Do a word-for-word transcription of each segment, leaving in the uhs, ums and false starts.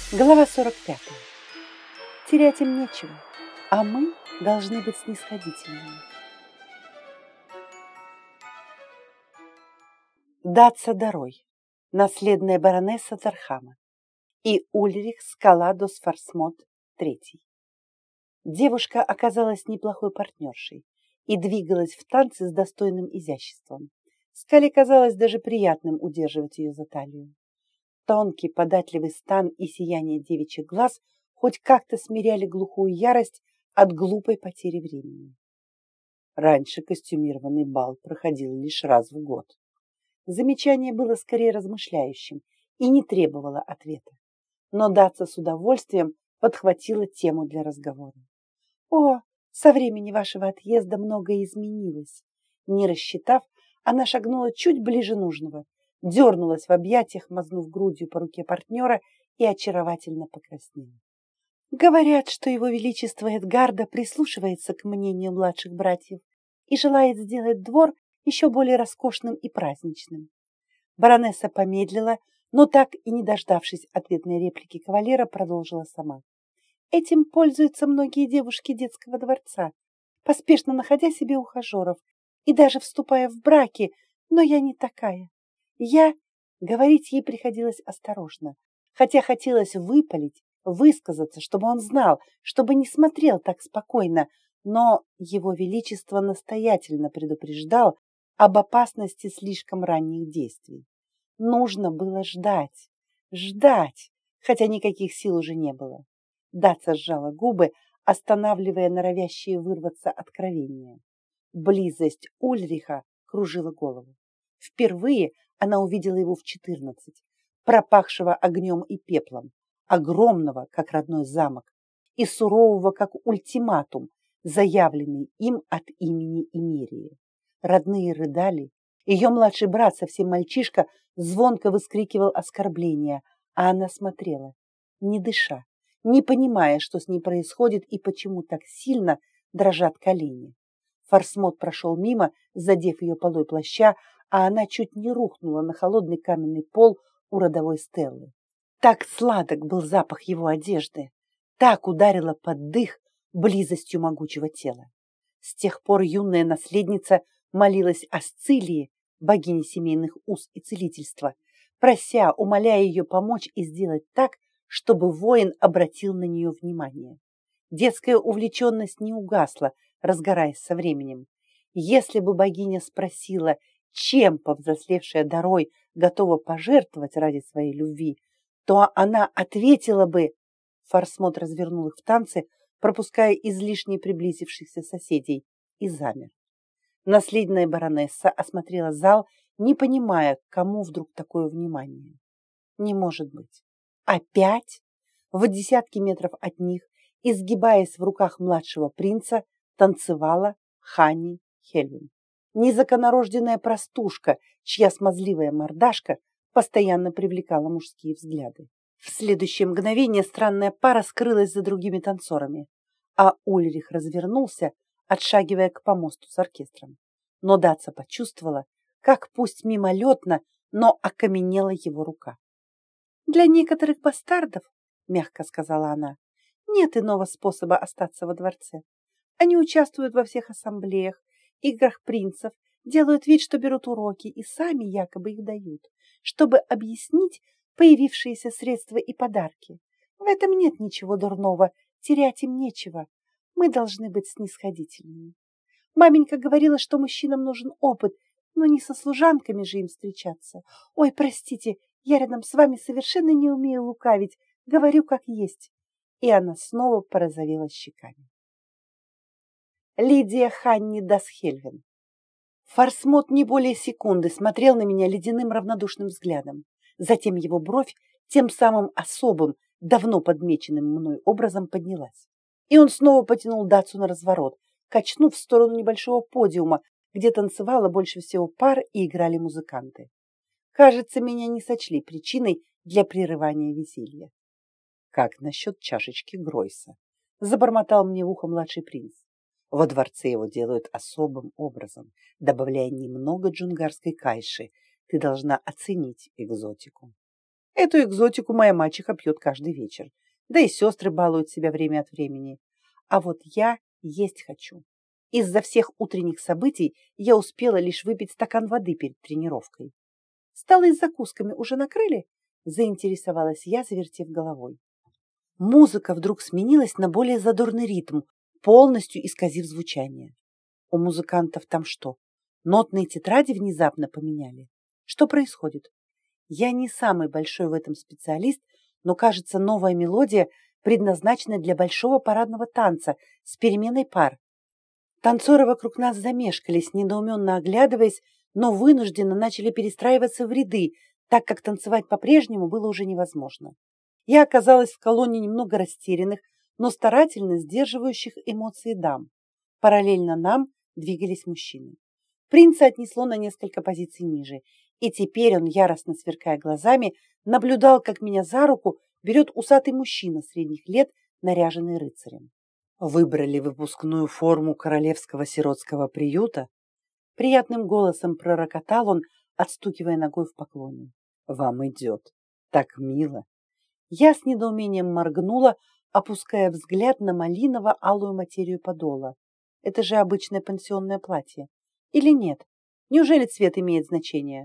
Глава сорок пятая. Терять им нечего, а мы должны быть снисходительными. Датса Дарой, наследная баронесса Тархама, и Ульрих Скаладос Фарсмот третий. Девушка оказалась неплохой партнершей и двигалась в танце с достойным изяществом. Скале казалось даже приятным удерживать ее за талию. Тонкий, податливый стан и сияние девичьих глаз хоть как-то смиряли глухую ярость от глупой потери времени. Раньше костюмированный бал проходил лишь раз в год. Замечание было скорее размышляющим и не требовало ответа. Но Датса с удовольствием подхватила тему для разговора. «О, со времени вашего отъезда многое изменилось». Не рассчитав, она шагнула чуть ближе нужного, дернулась в объятиях, мазнув грудью по руке партнера и очаровательно покраснела. Говорят, что его величество Эдгарда прислушивается к мнению младших братьев и желает сделать двор еще более роскошным и праздничным. Баронесса помедлила, но так и не дождавшись ответной реплики кавалера, продолжила сама. Этим пользуются многие девушки детского дворца, поспешно находя себе ухажеров и даже вступая в браки, но я не такая. Я... Говорить ей приходилось осторожно, хотя хотелось выпалить, высказаться, чтобы он знал, чтобы не смотрел так спокойно, но его величество настоятельно предупреждал об опасности слишком ранних действий. Нужно было ждать, ждать, хотя никаких сил уже не было. Датса сжала губы, останавливая норовящие вырваться откровения. Близость Ульриха кружила голову. Впервые она увидела его в четырнадцать, пропахшего огнем и пеплом, огромного, как родной замок, и сурового, как ультиматум, заявленный им от имени Эмирии. Родные рыдали, ее младший брат, совсем мальчишка, звонко выскрикивал оскорбления, а она смотрела, не дыша, не понимая, что с ней происходит и почему так сильно дрожат колени. Фарсмот прошел мимо, задев ее полой плаща, а она чуть не рухнула на холодный каменный пол у родовой стеллы. Так сладок был запах его одежды, так ударила под дых близостью могучего тела. С тех пор юная наследница молилась о Сцилии, богине семейных уз и целительства, прося, умоляя ее помочь и сделать так, чтобы воин обратил на нее внимание. Детская увлеченность не угасла, разгораясь со временем. Если бы богиня спросила, чем повзрослевшая Дарой готова пожертвовать ради своей любви, то она ответила бы... Фарсмот развернул их в танце, пропуская излишне приблизившихся соседей, и замер. Наследная баронесса осмотрела зал, не понимая, к кому вдруг такое внимание. Не может быть. Опять? В десятки метров от них, изгибаясь в руках младшего принца, танцевала Хани Хельвин. Незаконнорожденная простушка, чья смазливая мордашка постоянно привлекала мужские взгляды. В следующее мгновение странная пара скрылась за другими танцорами, а Ульрих развернулся, отшагивая к помосту с оркестром. Но Датса почувствовала, как пусть мимолетно, но окаменела его рука. «Для некоторых бастардов, — мягко сказала она, — нет иного способа остаться во дворце. Они участвуют во всех ассамблеях, играх принцев, делают вид, что берут уроки, и сами якобы их дают, чтобы объяснить появившиеся средства и подарки. В этом нет ничего дурного, терять им нечего. Мы должны быть снисходительными. Маменька говорила, что мужчинам нужен опыт, но не со служанками же им встречаться. Ой, простите, я рядом с вами совершенно не умею лукавить, говорю как есть». И она снова порозовела щеками. Лидия Ханни Дасхельвин. Фарсмот не более секунды смотрел на меня ледяным равнодушным взглядом. Затем его бровь тем самым особым, давно подмеченным мной образом поднялась. И он снова потянул Датсу на разворот, качнув в сторону небольшого подиума, где танцевало больше всего пар и играли музыканты. Кажется, меня не сочли причиной для прерывания веселья. «Как насчет чашечки Гройса?» — забормотал мне в ухо младший принц. Во дворце его делают особым образом, добавляя немного джунгарской кайши. Ты должна оценить экзотику. Эту экзотику моя мачеха пьет каждый вечер. Да и сестры балуют себя время от времени. А вот я есть хочу. Из-за всех утренних событий я успела лишь выпить стакан воды перед тренировкой. Столы с закусками уже накрыли? Заинтересовалась я, завертев головой. Музыка вдруг сменилась на более задорный ритм, полностью исказив звучание. У музыкантов там что, нотные тетради внезапно поменяли? Что происходит? Я не самый большой в этом специалист, но, кажется, новая мелодия предназначена для большого парадного танца с переменой пар. Танцоры вокруг нас замешкались, недоуменно оглядываясь, но вынужденно начали перестраиваться в ряды, так как танцевать по-прежнему было уже невозможно. Я оказалась в колонне немного растерянных, но старательно сдерживающих эмоции дам. Параллельно нам двигались мужчины. Принца отнесло на несколько позиций ниже, и теперь он, яростно сверкая глазами, наблюдал, как меня за руку берет усатый мужчина средних лет, наряженный рыцарем. Выбрали выпускную форму королевского сиротского приюта? Приятным голосом пророкотал он, отстукивая ногой в поклоне. Вам идет. Так мило. Я с недоумением моргнула, опуская взгляд на малиново-алую материю подола. Это же обычное пансионное платье. Или нет? Неужели цвет имеет значение?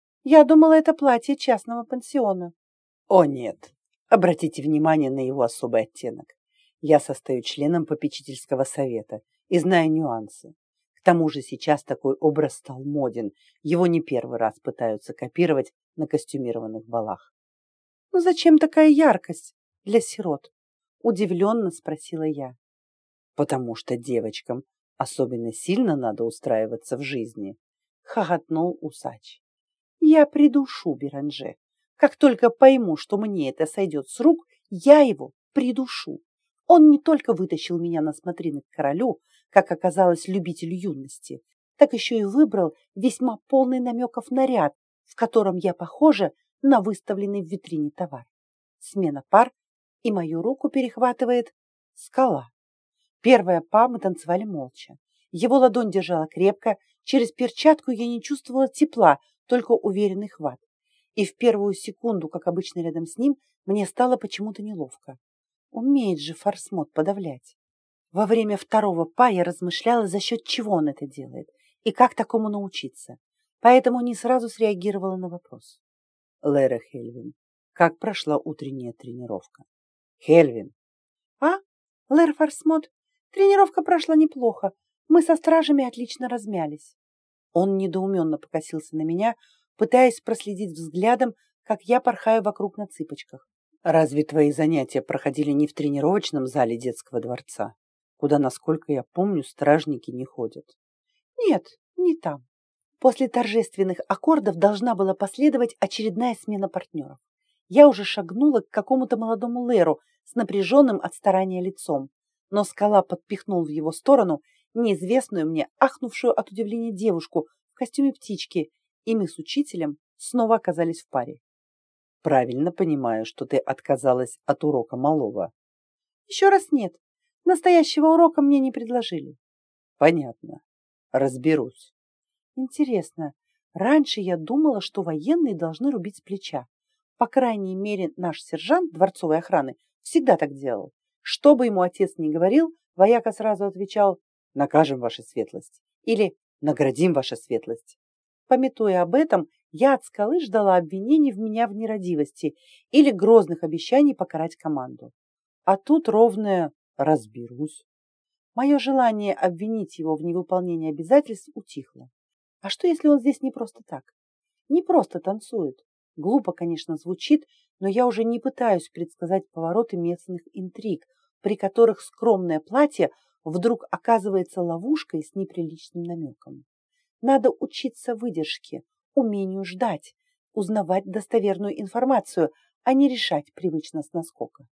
Я думала, это платье частного пансиона. О нет. Обратите внимание на его особый оттенок. Я состою членом попечительского совета и знаю нюансы. К тому же сейчас такой образ стал моден. Его не первый раз пытаются копировать на костюмированных балах. «Ну зачем такая яркость для сирот?» – удивленно спросила я. «Потому что девочкам особенно сильно надо устраиваться в жизни», – хохотнул усач. «Я придушу Беранже. Как только пойму, что мне это сойдет с рук, я его придушу. Он не только вытащил меня на смотрины к королю, как оказалось любителю юности, так еще и выбрал весьма полный намеков наряд, в котором я похожа на выставленный в витрине товар. Смена пар, и мою руку перехватывает скала. Первая па мы танцевали молча. Его ладонь держала крепко, через перчатку я не чувствовала тепла, только уверенный хват. И в первую секунду, как обычно рядом с ним, мне стало почему-то неловко. Умеет же Фарсмот подавлять. Во время второго па я размышляла, за счет чего он это делает и как такому научиться, поэтому не сразу среагировала на вопрос. Лера Хельвин, как прошла утренняя тренировка? Хельвин. А, Лер Фарсмот, тренировка прошла неплохо. Мы со стражами отлично размялись. Он недоуменно покосился на меня, пытаясь проследить взглядом, как я порхаю вокруг на цыпочках. Разве твои занятия проходили не в тренировочном зале детского дворца, куда, насколько я помню, стражники не ходят? Нет, не там. После торжественных аккордов должна была последовать очередная смена партнеров. Я уже шагнула к какому-то молодому Леру с напряженным от старания лицом, но скала подпихнул в его сторону неизвестную мне, ахнувшую от удивления девушку в костюме птички, и мы с учителем снова оказались в паре. Правильно понимаю, что ты отказалась от урока малого? Еще раз нет. Настоящего урока мне не предложили. Понятно. Разберусь. Интересно, раньше я думала, что военные должны рубить с плеча. По крайней мере, наш сержант дворцовой охраны всегда так делал. Что бы ему отец ни говорил, вояка сразу отвечал: «Накажем, ваша светлость» или «Наградим, ваша светлость». Памятуя об этом, я от скалы ждала обвинений в меня в нерадивости или грозных обещаний покарать команду. А тут ровное «разберусь». Мое желание обвинить его в невыполнении обязательств утихло. А что, если он здесь не просто так? Не просто танцует. Глупо, конечно, звучит, но я уже не пытаюсь предсказать повороты местных интриг, при которых скромное платье вдруг оказывается ловушкой с неприличным намеком. Надо учиться выдержке, умению ждать, узнавать достоверную информацию, а не решать привычно с наскока.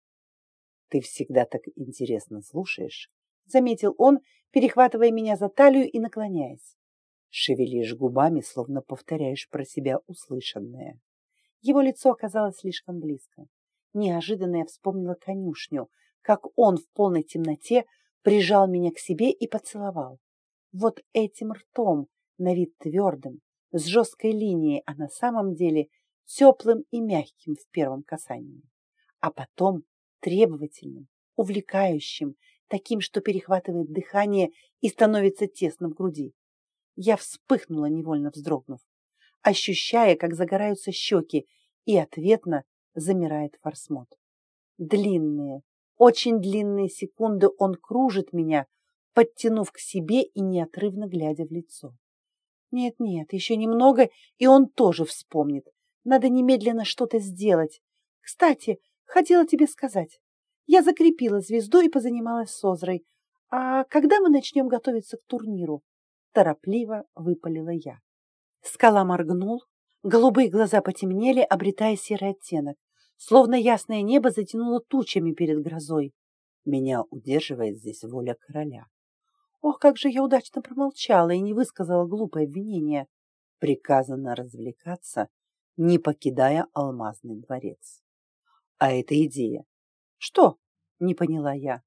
«Ты всегда так интересно слушаешь», — заметил он, перехватывая меня за талию и наклоняясь. «Шевелишь губами, словно повторяешь про себя услышанное». Его лицо оказалось слишком близко. Неожиданно я вспомнила конюшню, как он в полной темноте прижал меня к себе и поцеловал. Вот этим ртом, на вид твердым, с жесткой линией, а на самом деле теплым и мягким в первом касании, а потом требовательным, увлекающим, таким, что перехватывает дыхание и становится тесно в груди. Я вспыхнула, невольно вздрогнув, ощущая, как загораются щеки, и ответно замирает Фарсмот. Длинные, очень длинные секунды он кружит меня, подтянув к себе и неотрывно глядя в лицо. Нет-нет, еще немного, и он тоже вспомнит. Надо немедленно что-то сделать. Кстати, хотела тебе сказать. Я закрепила звезду и позанималась с Озрой. А когда мы начнем готовиться к турниру? Торопливо выпалила я. Скала моргнул, голубые глаза потемнели, обретая серый оттенок, словно ясное небо затянуло тучами перед грозой. Меня удерживает здесь воля короля. Ох, как же я удачно промолчала и не высказала глупое обвинение. Приказано развлекаться, не покидая алмазный дворец. А это идея. Что? Не поняла я.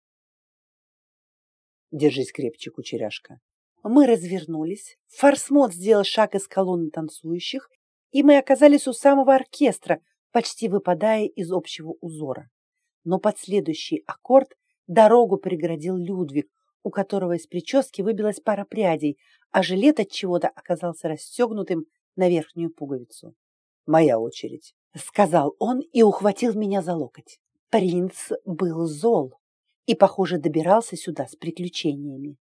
Держись крепче, кучеряшка. Мы развернулись, Фарсмот сделал шаг из колонны танцующих, и мы оказались у самого оркестра, почти выпадая из общего узора. Но под следующий аккорд дорогу преградил Людвиг, у которого из прически выбилась пара прядей, а жилет от чего-то оказался расстегнутым на верхнюю пуговицу. «Моя очередь», — сказал он и ухватил меня за локоть. Принц был зол и, похоже, добирался сюда с приключениями.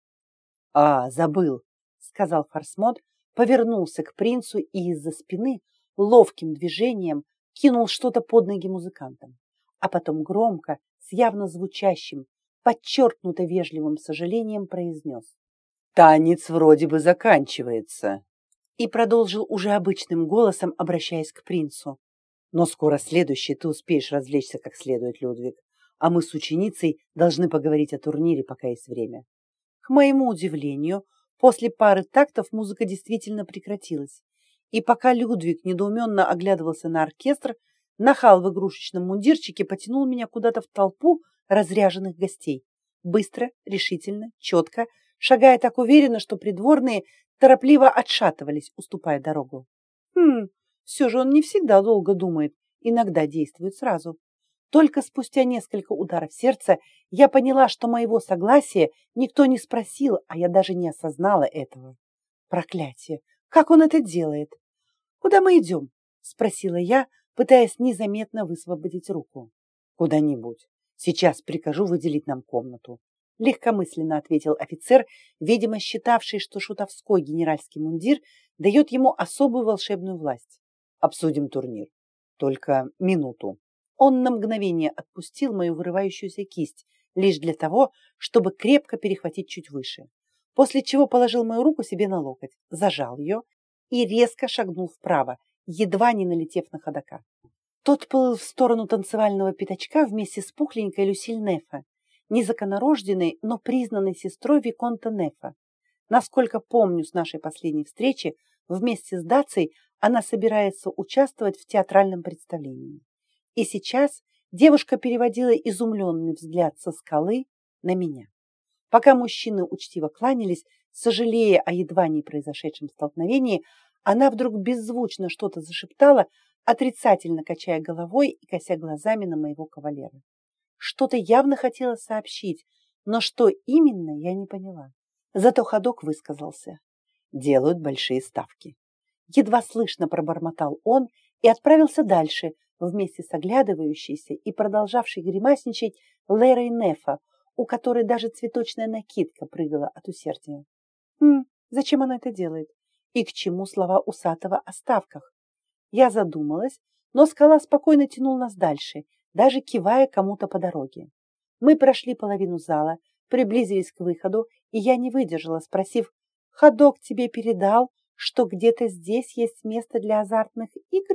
«А, забыл», — сказал Фарсмот, повернулся к принцу и из-за спины ловким движением кинул что-то под ноги музыкантам, а потом громко, с явно звучащим, подчеркнуто вежливым сожалением произнес: «Танец вроде бы заканчивается», и продолжил уже обычным голосом, обращаясь к принцу: «Но скоро следующий ты успеешь развлечься как следует, Людвиг, а мы с ученицей должны поговорить о турнире, пока есть время». К моему удивлению, после пары тактов музыка действительно прекратилась, и пока Людвиг недоуменно оглядывался на оркестр, нахал в игрушечном мундирчике потянул меня куда-то в толпу разряженных гостей. Быстро, решительно, четко, шагая так уверенно, что придворные торопливо отшатывались, уступая дорогу. Хм, все же он не всегда долго думает, иногда действует сразу. Только спустя несколько ударов сердца я поняла, что моего согласия никто не спросил, а я даже не осознала этого. Проклятие! Как он это делает? «Куда мы идем?» — спросила я, пытаясь незаметно высвободить руку. «Куда-нибудь. Сейчас прикажу выделить нам комнату», — легкомысленно ответил офицер, видимо, считавший, что шутовской генеральский мундир дает ему особую волшебную власть. «Обсудим турнир. Только минуту». Он на мгновение отпустил мою вырывающуюся кисть, лишь для того, чтобы крепко перехватить чуть выше, после чего положил мою руку себе на локоть, зажал ее и резко шагнул вправо, едва не налетев на ходока. Тот плыл в сторону танцевального пятачка вместе с пухленькой Люсиль Нефа, незаконнорожденной, но признанной сестрой виконта Нефа. Насколько помню с нашей последней встречи, вместе с Дацией она собирается участвовать в театральном представлении. И сейчас девушка переводила изумленный взгляд со скалы на меня. Пока мужчины учтиво кланялись, сожалея о едва не произошедшем столкновении, она вдруг беззвучно что-то зашептала, отрицательно качая головой и кося глазами на моего кавалера. Что-то явно хотела сообщить, но что именно, я не поняла. Зато ходок высказался. Делают большие ставки. Едва слышно пробормотал он и отправился дальше, вместе с оглядывающейся и продолжавшей гримасничать Лерой Нефа, у которой даже цветочная накидка прыгала от усердия. Хм, зачем она это делает? И к чему слова усатого о ставках? Я задумалась, но скала спокойно тянул нас дальше, даже кивая кому-то по дороге. Мы прошли половину зала, приблизились к выходу, и я не выдержала, спросив: «Ходок тебе передал, что где-то здесь есть место для азартных игр?»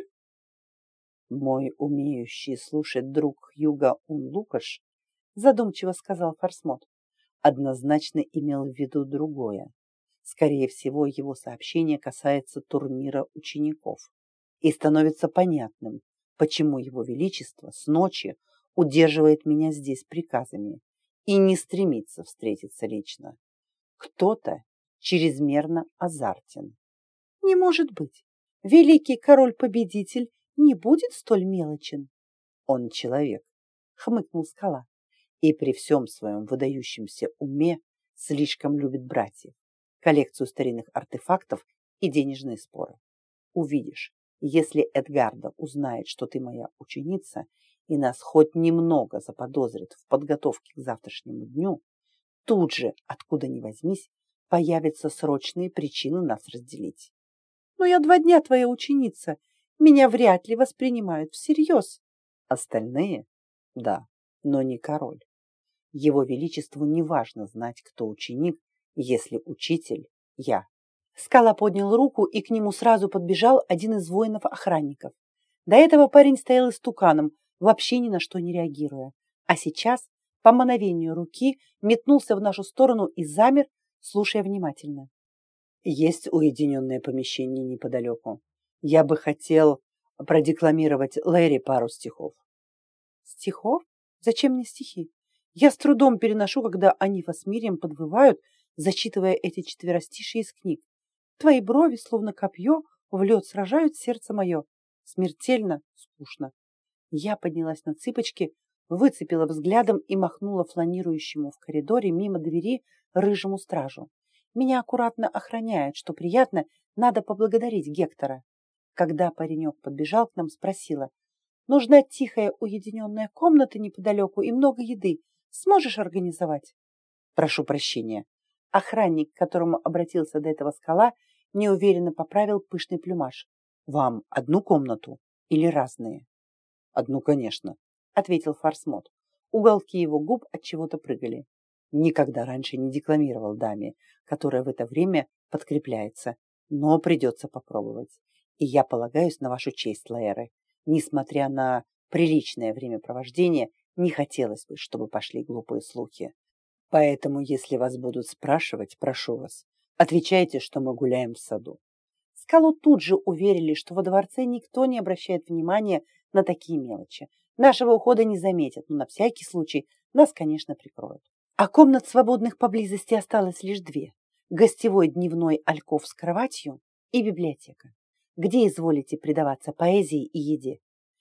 «Мой умеющий слушать друг Хьюга Унлукаш», задумчиво сказал Фарсмот, однозначно имел в виду другое. Скорее всего, его сообщение касается турнира учеников. И становится понятным, почему его величество с ночи удерживает меня здесь приказами и не стремится встретиться лично. Кто-то чрезмерно азартен. Не может быть. Великий король-победитель не будет столь мелочен. Он человек, хмыкнул Скала, и при всем своем выдающемся уме слишком любит братьев, коллекцию старинных артефактов и денежные споры. Увидишь, если Эдгарда узнает, что ты моя ученица, и нас хоть немного заподозрит в подготовке к завтрашнему дню, тут же, откуда ни возьмись, появятся срочные причины нас разделить. Но я два дня твоя ученица, меня вряд ли воспринимают всерьез. Остальные? Да, но не король. Его величеству не важно знать, кто ученик, если учитель – я. Скала поднял руку, и к нему сразу подбежал один из воинов-охранников. До этого парень стоял истуканом, вообще ни на что не реагируя. А сейчас, по мановению руки, метнулся в нашу сторону и замер, слушая внимательно. Есть уединенное помещение неподалеку. Я бы хотел продекламировать Лэри пару стихов. Стихов? Зачем мне стихи? Я с трудом переношу, когда Анифа с Мирием подвывают, зачитывая эти четверостишие из книг. Твои брови, словно копье, в лед сражают сердце мое. Смертельно скучно. Я поднялась на цыпочки, выцепила взглядом и махнула фланирующему в коридоре мимо двери рыжему стражу. Меня аккуратно охраняют, что приятно, надо поблагодарить Гектора. Когда паренек подбежал к нам, спросила: нужна тихая уединенная комната неподалеку и много еды. Сможешь организовать? Прошу прощения. Охранник, к которому обратился до этого Скала, неуверенно поправил пышный плюмаж. Вам одну комнату или разные? Одну, конечно, ответил Фарсмот. Уголки его губ от чего-то прыгали. Никогда раньше не декламировал даме, которая в это время подкрепляется, но придется попробовать. И я полагаюсь на вашу честь, Лаэры. Несмотря на приличное времяпровождение, не хотелось бы, чтобы пошли глупые слухи. Поэтому, если вас будут спрашивать, прошу вас, отвечайте, что мы гуляем в саду. Скалу тут же уверили, что во дворце никто не обращает внимания на такие мелочи. Нашего ухода не заметят, но на всякий случай нас, конечно, прикроют. А комнат свободных поблизости осталось лишь две. Гостевой дневной альков с кроватью и библиотека, где изволите предаваться поэзии и еде.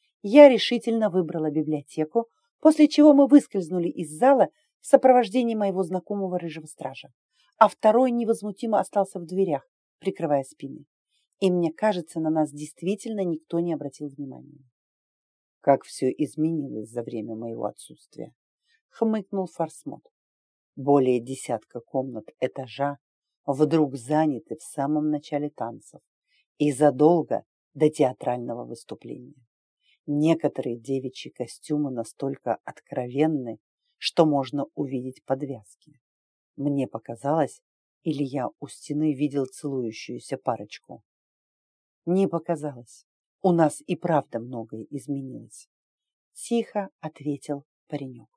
Я решительно выбрала библиотеку, после чего мы выскользнули из зала в сопровождении моего знакомого рыжего стража, а второй невозмутимо остался в дверях, прикрывая спины. И мне кажется, на нас действительно никто не обратил внимания. Как все изменилось за время моего отсутствия, хмыкнул Фарсмот. Более десятка комнат этажа вдруг заняты в самом начале танцев и задолго до театрального выступления. Некоторые девичьи костюмы настолько откровенны, что можно увидеть подвязки. Мне показалось, или я у стены видел целующуюся парочку. Не показалось. У нас и правда многое изменилось. Тихо ответил паренек.